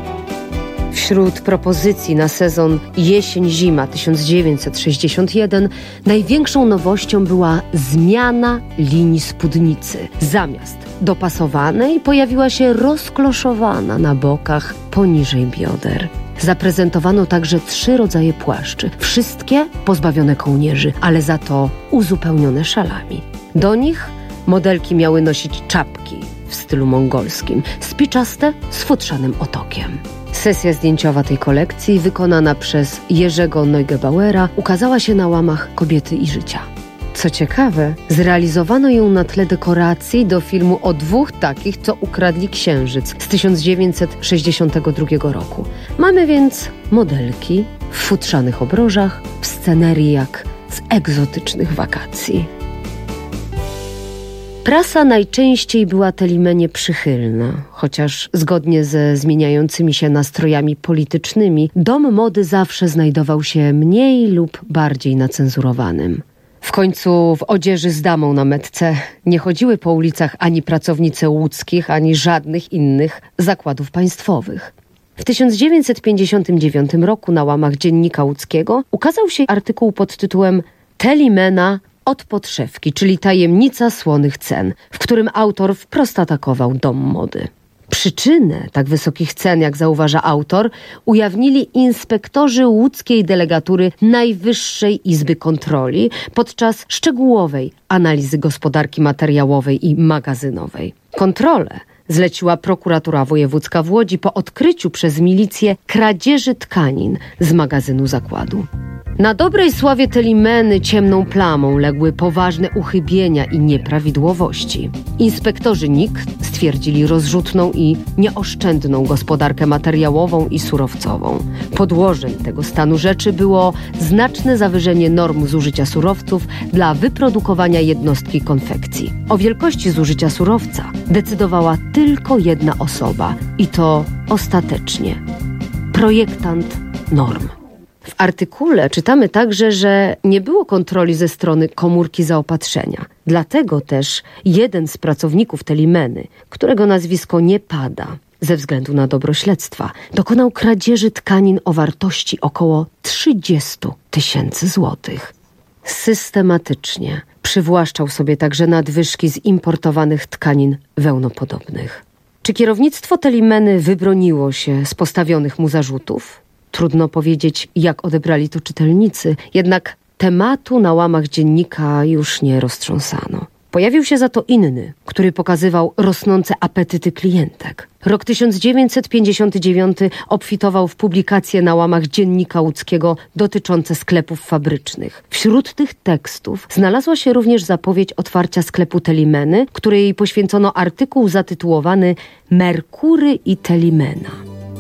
Wśród propozycji na sezon jesień-zima tysiąc dziewięćset sześćdziesiąt jeden największą nowością była zmiana linii spódnicy. Zamiast dopasowanej pojawiła się rozkloszowana na bokach poniżej bioder. Zaprezentowano także trzy rodzaje płaszczy, wszystkie pozbawione kołnierzy, ale za to uzupełnione szalami. Do nich modelki miały nosić czapki w stylu mongolskim, spiczaste z futrzanym otokiem. Sesja zdjęciowa tej kolekcji, wykonana przez Jerzego Neugebauera, ukazała się na łamach Kobiety i Życia. Co ciekawe, zrealizowano ją na tle dekoracji do filmu o dwóch takich, co ukradli księżyc z tysiąc dziewięćset sześćdziesiątego drugiego roku. Mamy więc modelki w futrzanych obrożach, w scenerii jak z egzotycznych wakacji. Prasa najczęściej była Telimenie przychylna, chociaż zgodnie ze zmieniającymi się nastrojami politycznymi, dom mody zawsze znajdował się mniej lub bardziej nacenzurowanym. W końcu w odzieży z damą na metce nie chodziły po ulicach ani pracownice łódzkich, ani żadnych innych zakładów państwowych. W tysiąc dziewięćset pięćdziesiątym dziewiątym roku na łamach Dziennika Łódzkiego ukazał się artykuł pod tytułem Telimena od podszewki, czyli tajemnica słonych cen, w którym autor wprost atakował dom mody. Przyczynę tak wysokich cen, jak zauważa autor, ujawnili inspektorzy łódzkiej delegatury Najwyższej Izby Kontroli podczas szczegółowej analizy gospodarki materiałowej i magazynowej. Kontrolę zleciła prokuratura wojewódzka w Łodzi po odkryciu przez milicję kradzieży tkanin z magazynu zakładu. Na dobrej sławie Telimeny ciemną plamą legły poważne uchybienia i nieprawidłowości. Inspektorzy N I K stwierdzili rozrzutną i nieoszczędną gospodarkę materiałową i surowcową. Podłożem tego stanu rzeczy było znaczne zawyżenie norm zużycia surowców dla wyprodukowania jednostki konfekcji. O wielkości zużycia surowca decydowała tylko jedna osoba i to ostatecznie projektant norm. W artykule czytamy także, że nie było kontroli ze strony komórki zaopatrzenia. Dlatego też jeden z pracowników Telimeny, którego nazwisko nie pada ze względu na dobro śledztwa, dokonał kradzieży tkanin o wartości około trzydzieści tysięcy złotych. Systematycznie przywłaszczał sobie także nadwyżki z importowanych tkanin wełnopodobnych. Czy kierownictwo Telimeny wybroniło się z postawionych mu zarzutów? Trudno powiedzieć, jak odebrali to czytelnicy, jednak tematu na łamach dziennika już nie roztrząsano. Pojawił się za to inny, który pokazywał rosnące apetyty klientek. Rok tysiąc dziewięćset pięćdziesiąty dziewiąty obfitował w publikacje na łamach Dziennika Łódzkiego dotyczące sklepów fabrycznych. Wśród tych tekstów znalazła się również zapowiedź otwarcia sklepu Telimeny, której poświęcono artykuł zatytułowany Merkury i Telimena.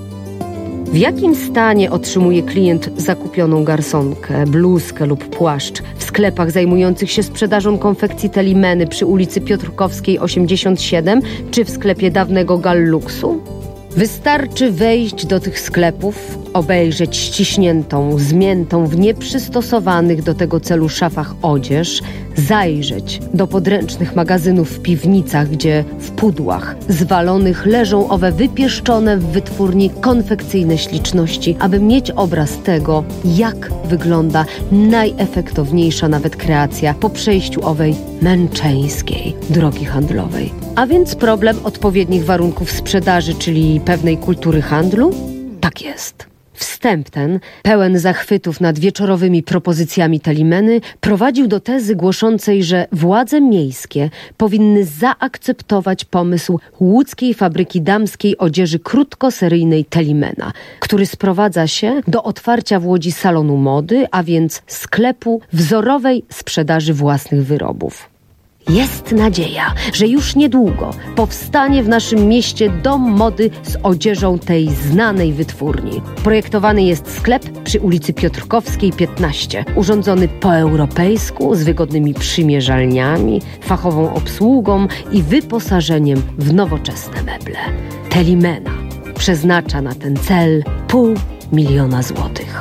W jakim stanie otrzymuje klient zakupioną garsonkę, bluzkę lub płaszcz w sklepach zajmujących się sprzedażą konfekcji Telimeny przy ulicy Piotrkowskiej osiemdziesiąt siedem czy w sklepie dawnego Galluksu? Wystarczy wejść do tych sklepów, obejrzeć ściśniętą, zmiętą w nieprzystosowanych do tego celu szafach odzież, zajrzeć do podręcznych magazynów w piwnicach, gdzie w pudłach zwalonych leżą owe wypieszczone w wytwórni konfekcyjne śliczności, aby mieć obraz tego, jak wygląda najefektowniejsza nawet kreacja po przejściu owej męczeńskiej drogi handlowej. A więc problem odpowiednich warunków sprzedaży, czyli pewnej kultury handlu? Tak jest. Wstęp ten, pełen zachwytów nad wieczorowymi propozycjami Telimeny, prowadził do tezy głoszącej, że władze miejskie powinny zaakceptować pomysł łódzkiej fabryki damskiej odzieży krótkoseryjnej Telimena, który sprowadza się do otwarcia w Łodzi salonu mody, a więc sklepu wzorowej sprzedaży własnych wyrobów. Jest nadzieja, że już niedługo powstanie w naszym mieście dom mody z odzieżą tej znanej wytwórni. Projektowany jest sklep przy ulicy Piotrkowskiej piętnaście, urządzony po europejsku, z wygodnymi przymierzalniami, fachową obsługą i wyposażeniem w nowoczesne meble. Telimena przeznacza na ten cel pół miliona złotych.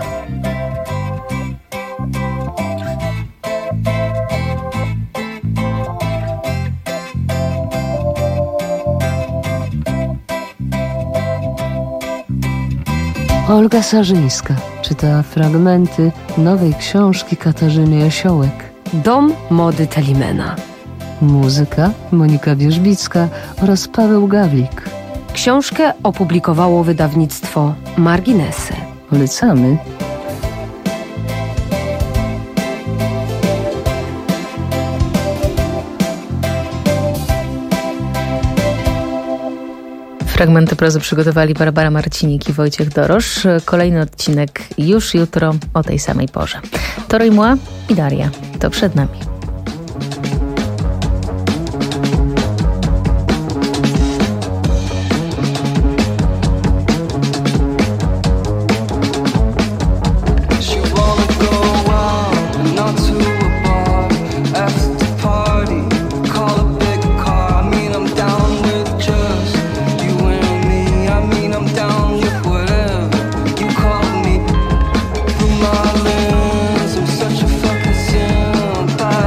Olga Sarzyńska czyta fragmenty nowej książki Katarzyny Jasiołek. Dom mody Telimena. Muzyka Monika Wierzbicka oraz Paweł Gawlik. Książkę opublikowało wydawnictwo Marginesy. Polecamy. Fragmenty prozy przygotowali Barbara Marcinik i Wojciech Dorosz. Kolejny odcinek już jutro o tej samej porze. To Rojmuła i Daria. To przed nami. Such a fucking sympath.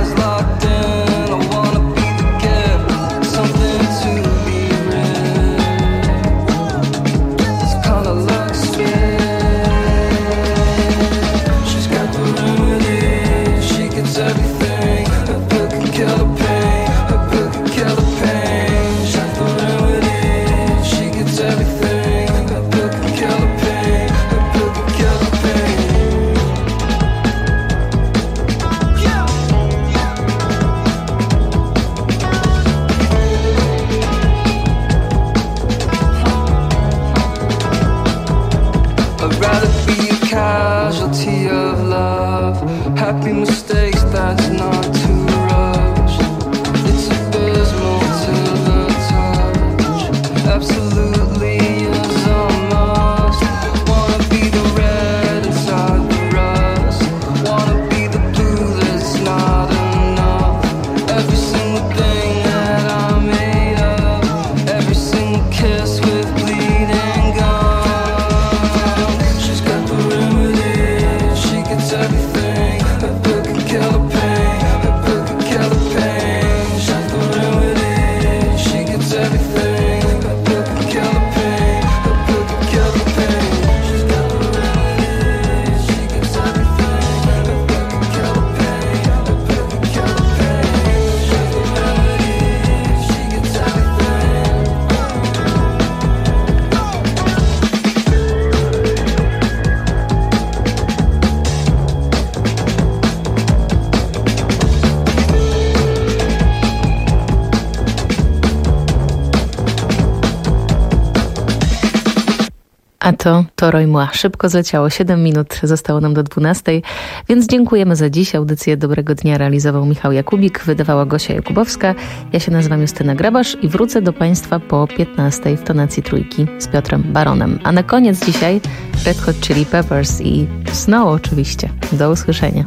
A to Toro i moi. Szybko zleciało, siedem minut zostało nam do dwunastej, więc dziękujemy za dziś. Audycję Dobrego Dnia realizował Michał Jakubik, wydawała Gosia Jakubowska. Ja się nazywam Justyna Grabasz i wrócę do Państwa po piętnastej w tonacji trójki z Piotrem Baronem. A na koniec dzisiaj Red Hot Chili Peppers i Snow oczywiście. Do usłyszenia.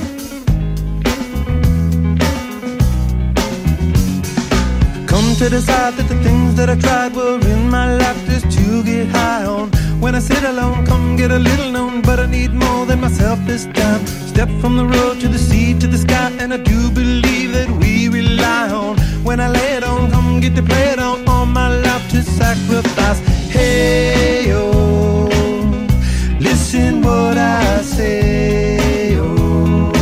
Come to decide that the things that I tried were in my life just to get high on. When I sit alone, come get a little known, but I need more than myself this time. Step from the road to the sea to the sky, and I do believe that we rely on. When I lay it on, come get to play it on, all my life to sacrifice. Hey, oh, listen what I say, oh,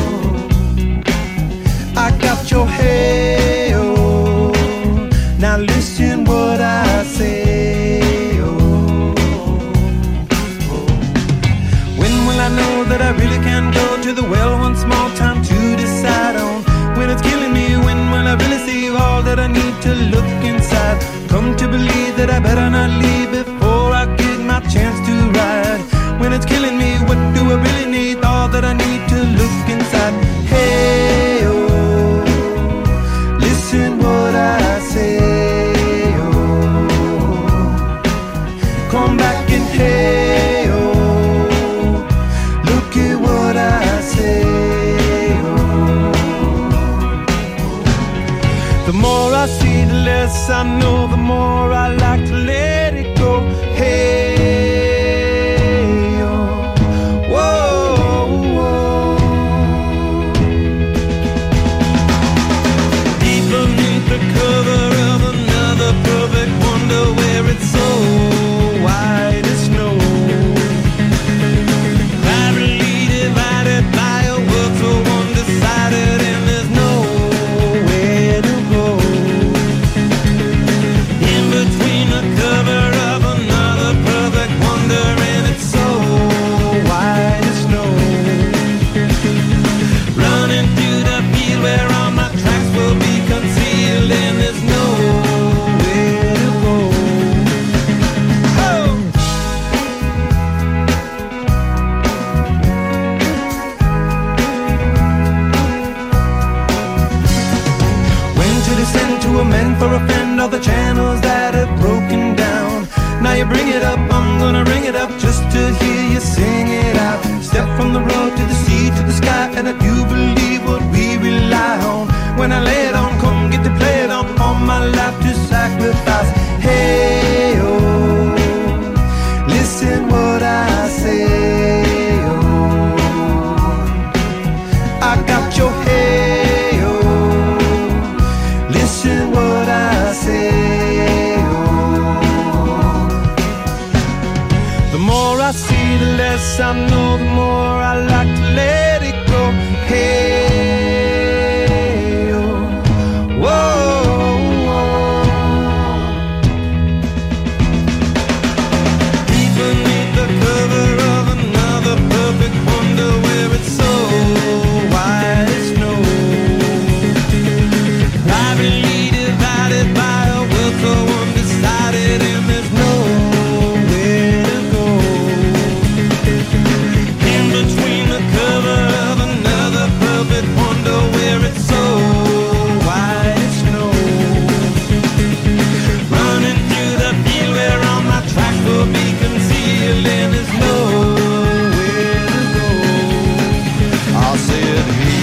I got your hey, oh. Now listen what I say, oh, oh. When will I know that I really can go to the well one small time to decide on? When it's killing me, when will I really see all that I need to look inside? Come to believe that I better not leave before I get my chance to ride. When it's killing me, what do I really need? All that I need to look inside. Hey, oh, listen what I say. Come back and hey, oh, look at what I say, oh. The more I see, the less I know, the more I like to let it go. Hey, oh, whoa, whoa. Deep beneath the cover of another perfect wonder where it's so white as snow, privately divided by a world so undecided, and there's nowhere to go. In between the cover of another perfect wonder, and it's so white as snow. Running through the field where all my tracks will be concealed, and there's nowhere to go. To amend for a friend all the channels that have broken down. Now you bring it up, I'm gonna ring it up just to hear you sing it out. Step from the road to the sea to the sky, and I do believe what we rely on. When I lay it on, come get to play it on, all my life to sacrifice. Hey, oh, listen what I say, oh, I got your hey, oh, listen what I say, oh. The more I see, the less I know, the more I like to let it go. Hey, oh, whoa, whoa. Deep beneath the cover of another perfect wonder where it's so white as snow, privately divided by a world so undecided, and there's nowhere to go. In between the cover of another perfect wonder where it's so white as snow. Running through the field where all my tracks will be concealed, and there's nowhere to go. I'll say it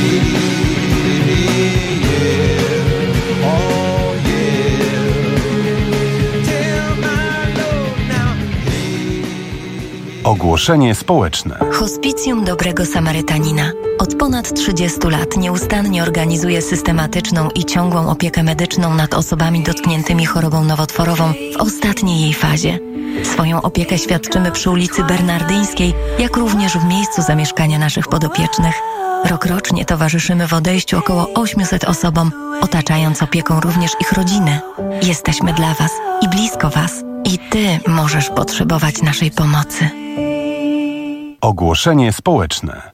here. Oh yeah, tell my Lord now. Ogłoszenie społeczne. Hospicjum Dobrego Samarytanina od ponad trzydziestu lat nieustannie organizuje systematyczną i ciągłą opiekę medyczną nad osobami dotkniętymi chorobą nowotworową w ostatniej jej fazie. Swoją opiekę świadczymy przy ulicy Bernardyńskiej, jak również w miejscu zamieszkania naszych podopiecznych. Rokrocznie towarzyszymy w odejściu około ośmiuset osobom, otaczając opieką również ich rodziny. Jesteśmy dla Was i blisko Was. I Ty możesz potrzebować naszej pomocy. Ogłoszenie społeczne.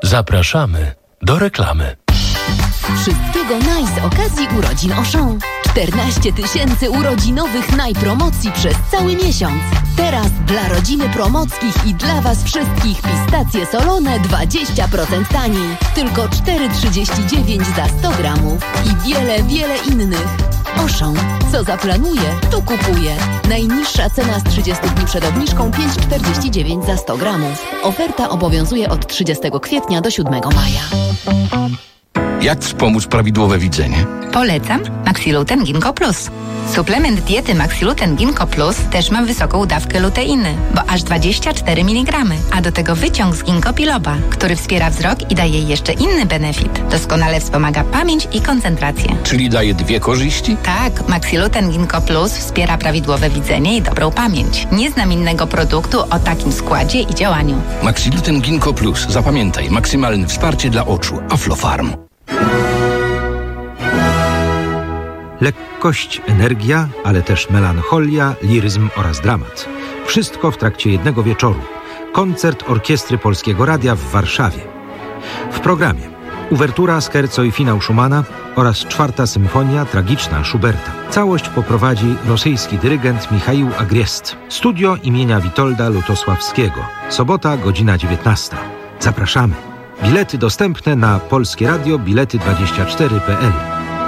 Zapraszamy do reklamy. Wszystkiego nice z okazji urodzin Auchan. czternaście tysięcy urodzinowych najpromocji przez cały miesiąc. Teraz dla rodziny Promockich i dla Was wszystkich pistacje solone dwadzieścia procent taniej. Tylko cztery trzydzieści dziewięć za sto gramów i wiele, wiele innych. Auchan. Co zaplanuje, to kupuje. Najniższa cena z trzydziestu dni przed obniżką pięć czterdzieści dziewięć za sto gramów. Oferta obowiązuje od trzydziestego kwietnia do siódmego maja. Jak wspomóc prawidłowe widzenie? Polecam Maxiluten Ginkgo Plus. Suplement diety Maxiluten Ginkgo Plus też ma wysoką dawkę luteiny, bo aż dwadzieścia cztery miligramy, a do tego wyciąg z ginkgo biloba, który wspiera wzrok i daje jeszcze inny benefit. Doskonale wspomaga pamięć i koncentrację. Czyli daje dwie korzyści? Tak, Maxiluten Ginkgo Plus wspiera prawidłowe widzenie i dobrą pamięć. Nie znam innego produktu o takim składzie i działaniu. Maxiluten Ginkgo Plus. Zapamiętaj, maksymalne wsparcie dla oczu. Aflofarm. Lekkość, energia, ale też melancholia, liryzm oraz dramat. Wszystko w trakcie jednego wieczoru. Koncert Orkiestry Polskiego Radia w Warszawie. W programie uwertura, scherzo i finał Schumana oraz czwarta symfonia tragiczna Schuberta. Całość poprowadzi rosyjski dyrygent Michaił Agriest. Studio imienia Witolda Lutosławskiego. Sobota, godzina dziewiętnasta. Zapraszamy. Bilety dostępne na Polskie Radio Bilety dwadzieścia cztery kropka p l.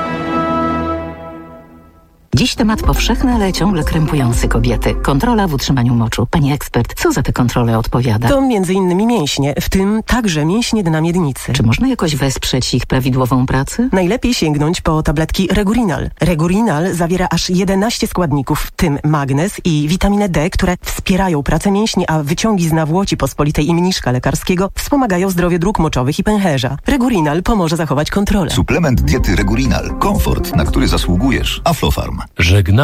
Dziś temat powszechny, ale ciągle krępujący kobiety. Kontrola w utrzymaniu moczu. Pani ekspert, co za te kontrole odpowiada? To między innymi mięśnie, w tym także mięśnie dna miednicy. Czy można jakoś wesprzeć ich prawidłową pracę? Najlepiej sięgnąć po tabletki Regurinal. Regurinal zawiera aż jedenaście składników, w tym magnez i witaminę D, które wspierają pracę mięśni, a wyciągi z nawłoci pospolitej i mniszka lekarskiego wspomagają zdrowie dróg moczowych i pęcherza. Regurinal pomoże zachować kontrolę. Suplement diety Regurinal. Komfort, na który zasługujesz. Aflofarm. Żegna